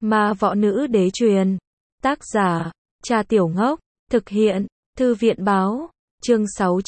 Ma võ nữ đế truyền. Tác giả, Trà Tiểu Ngốc. Thực hiện, Thư viện báo. Chương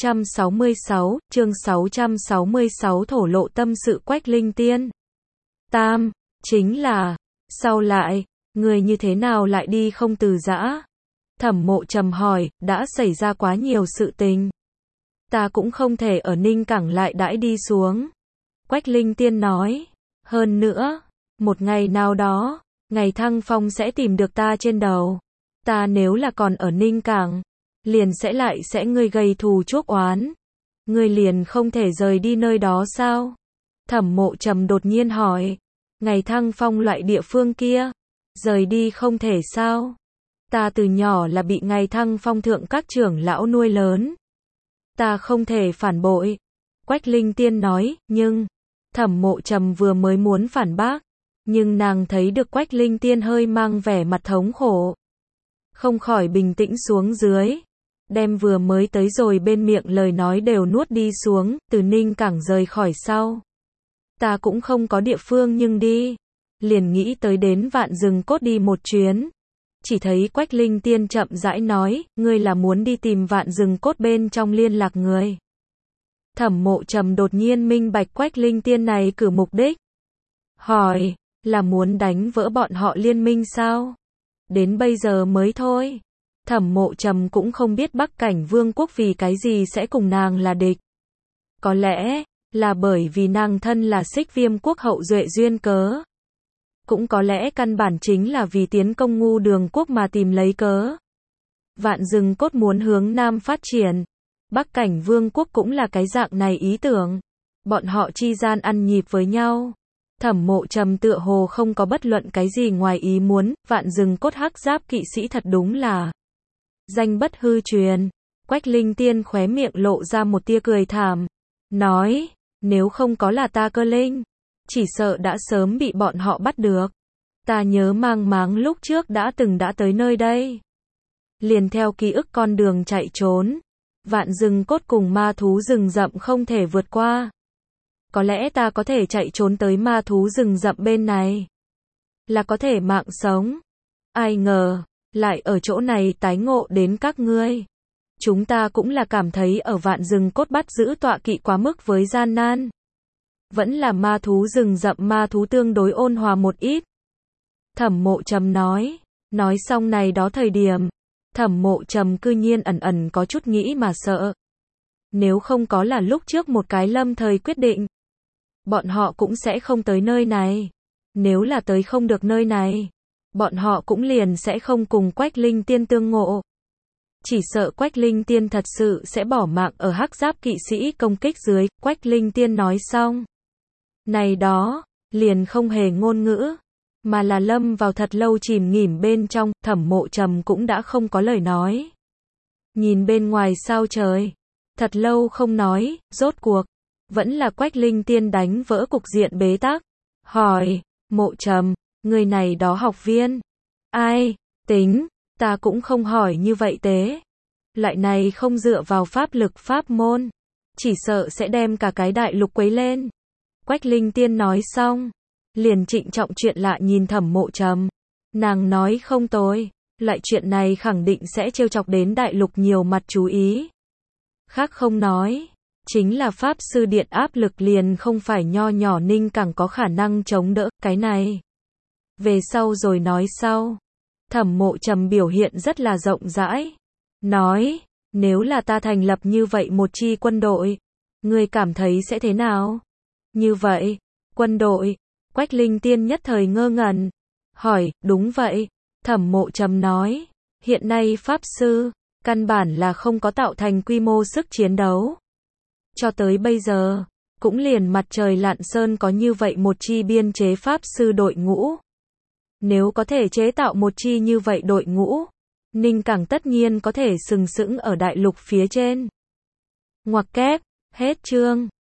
666 thổ lộ tâm sự Quách Linh Tiên. Tam, chính là, sau lại, người như thế nào lại đi không từ giã? Thẩm Mộ Trầm hỏi, đã xảy ra quá nhiều sự tình. Ta cũng không thể ở Ninh Cảng lại đãi đi xuống. Quách Linh Tiên nói, hơn nữa, một ngày nào đó, ngày Thăng Phong sẽ tìm được ta trên đầu. Ta nếu là còn ở Ninh Cảng, liền sẽ ngươi gây thù chuốc oán. Ngươi liền không thể rời đi nơi đó sao? Thẩm Mộ Trầm đột nhiên hỏi, ngày Thăng Phong loại địa phương kia, rời đi không thể sao? Ta từ nhỏ là bị ngày Thăng Phong thượng các trưởng lão nuôi lớn. Ta không thể phản bội. Quách Linh Tiên nói, nhưng, Thẩm Mộ Trầm vừa mới muốn phản bác, nhưng nàng thấy được Quách Linh Tiên hơi mang vẻ mặt thống khổ. Không khỏi bình tĩnh xuống dưới, đem vừa mới tới rồi bên miệng lời nói đều nuốt đi xuống, từ Ninh Cảng rời khỏi sau. Ta cũng không có địa phương nhưng đi, liền nghĩ tới đến Vạn Rừng Cốt đi một chuyến. Chỉ thấy Quách Linh Tiên chậm rãi nói, ngươi là muốn đi tìm Vạn Rừng Cốt bên trong liên lạc người. Thẩm Mộ Trầm đột nhiên minh bạch Quách Linh Tiên này cử mục đích. Hỏi, là muốn đánh vỡ bọn họ liên minh sao? Đến bây giờ mới thôi. Thẩm Mộ Trầm cũng không biết Bắc Cảnh Vương quốc vì cái gì sẽ cùng nàng là địch. Có lẽ, là bởi vì nàng thân là Xích Viêm quốc hậu duệ duyên cớ. Cũng có lẽ căn bản chính là vì tiến công Ngu Đường quốc mà tìm lấy cớ. Vạn Rừng Cốt muốn hướng Nam phát triển. Bắc Cảnh Vương quốc cũng là cái dạng này ý tưởng. Bọn họ chi gian ăn nhịp với nhau. Thẩm Mộ Trầm tựa hồ không có bất luận cái gì ngoài ý muốn, Vạn Rừng Cốt hắc giáp kỵ sĩ thật đúng là danh bất hư truyền. Quách Linh Tiên khóe miệng lộ ra một tia cười thảm, nói, nếu không có là ta Cơ Linh, chỉ sợ đã sớm bị bọn họ bắt được. Ta nhớ mang máng lúc trước đã tới nơi đây. Liền theo ký ức con đường chạy trốn, Vạn Rừng Cốt cùng ma thú rừng rậm không thể vượt qua. Có lẽ ta có thể chạy trốn tới ma thú rừng rậm bên này, là có thể mạng sống. Ai ngờ, lại ở chỗ này tái ngộ đến các ngươi. Chúng ta cũng là cảm thấy ở Vạn Rừng Cốt bắt giữ tọa kỵ quá mức với gian nan. Vẫn là ma thú rừng rậm ma thú tương đối ôn hòa một ít. Thẩm Mộ Trầm nói xong này đó thời điểm, Thẩm Mộ Trầm cư nhiên ẩn có chút nghĩ mà sợ. Nếu không có là lúc trước một cái lâm thời quyết định, bọn họ cũng sẽ không tới nơi này. Nếu là tới không được nơi này, bọn họ cũng liền sẽ không cùng Quách Linh Tiên tương ngộ. Chỉ sợ Quách Linh Tiên thật sự sẽ bỏ mạng ở hắc giáp kỵ sĩ công kích dưới. Quách Linh Tiên nói xong, này đó, liền không hề ngôn ngữ, mà là lâm vào thật lâu chìm nghỉm bên trong. Thẩm Mộ Trầm cũng đã không có lời nói. Nhìn bên ngoài sao trời, thật lâu không nói, rốt cuộc, vẫn là Quách Linh Tiên đánh vỡ cục diện bế tắc. Hỏi, Mộ Trầm, người này đó học viên. Ai, tính, ta cũng không hỏi như vậy tế. Loại này không dựa vào pháp lực pháp môn, chỉ sợ sẽ đem cả cái đại lục quấy lên. Quách Linh Tiên nói xong, liền trịnh trọng chuyện lạ nhìn Thẩm Mộ Trầm. Nàng nói không tồi, loại chuyện này khẳng định sẽ trêu chọc đến đại lục nhiều mặt chú ý. Khác không nói, chính là Pháp Sư Điện áp lực liền không phải nho nhỏ Ninh Cảng có khả năng chống đỡ, cái này. Về sau rồi nói sau. Thẩm Mộ Trầm biểu hiện rất là rộng rãi. Nói, nếu là ta thành lập như vậy một chi quân đội, ngươi cảm thấy sẽ thế nào? Như vậy, quân đội, Quách Linh Tiên nhất thời ngơ ngẩn. Hỏi, đúng vậy. Thẩm Mộ Trầm nói, hiện nay Pháp Sư, căn bản là không có tạo thành quy mô sức chiến đấu. Cho tới bây giờ, cũng liền Mặt Trời Lặn Sơn có như vậy một chi biên chế Pháp Sư đội ngũ. Nếu có thể chế tạo một chi như vậy đội ngũ, Ninh Cảng tất nhiên có thể sừng sững ở đại lục phía trên. Ngoặc kép, hết chương.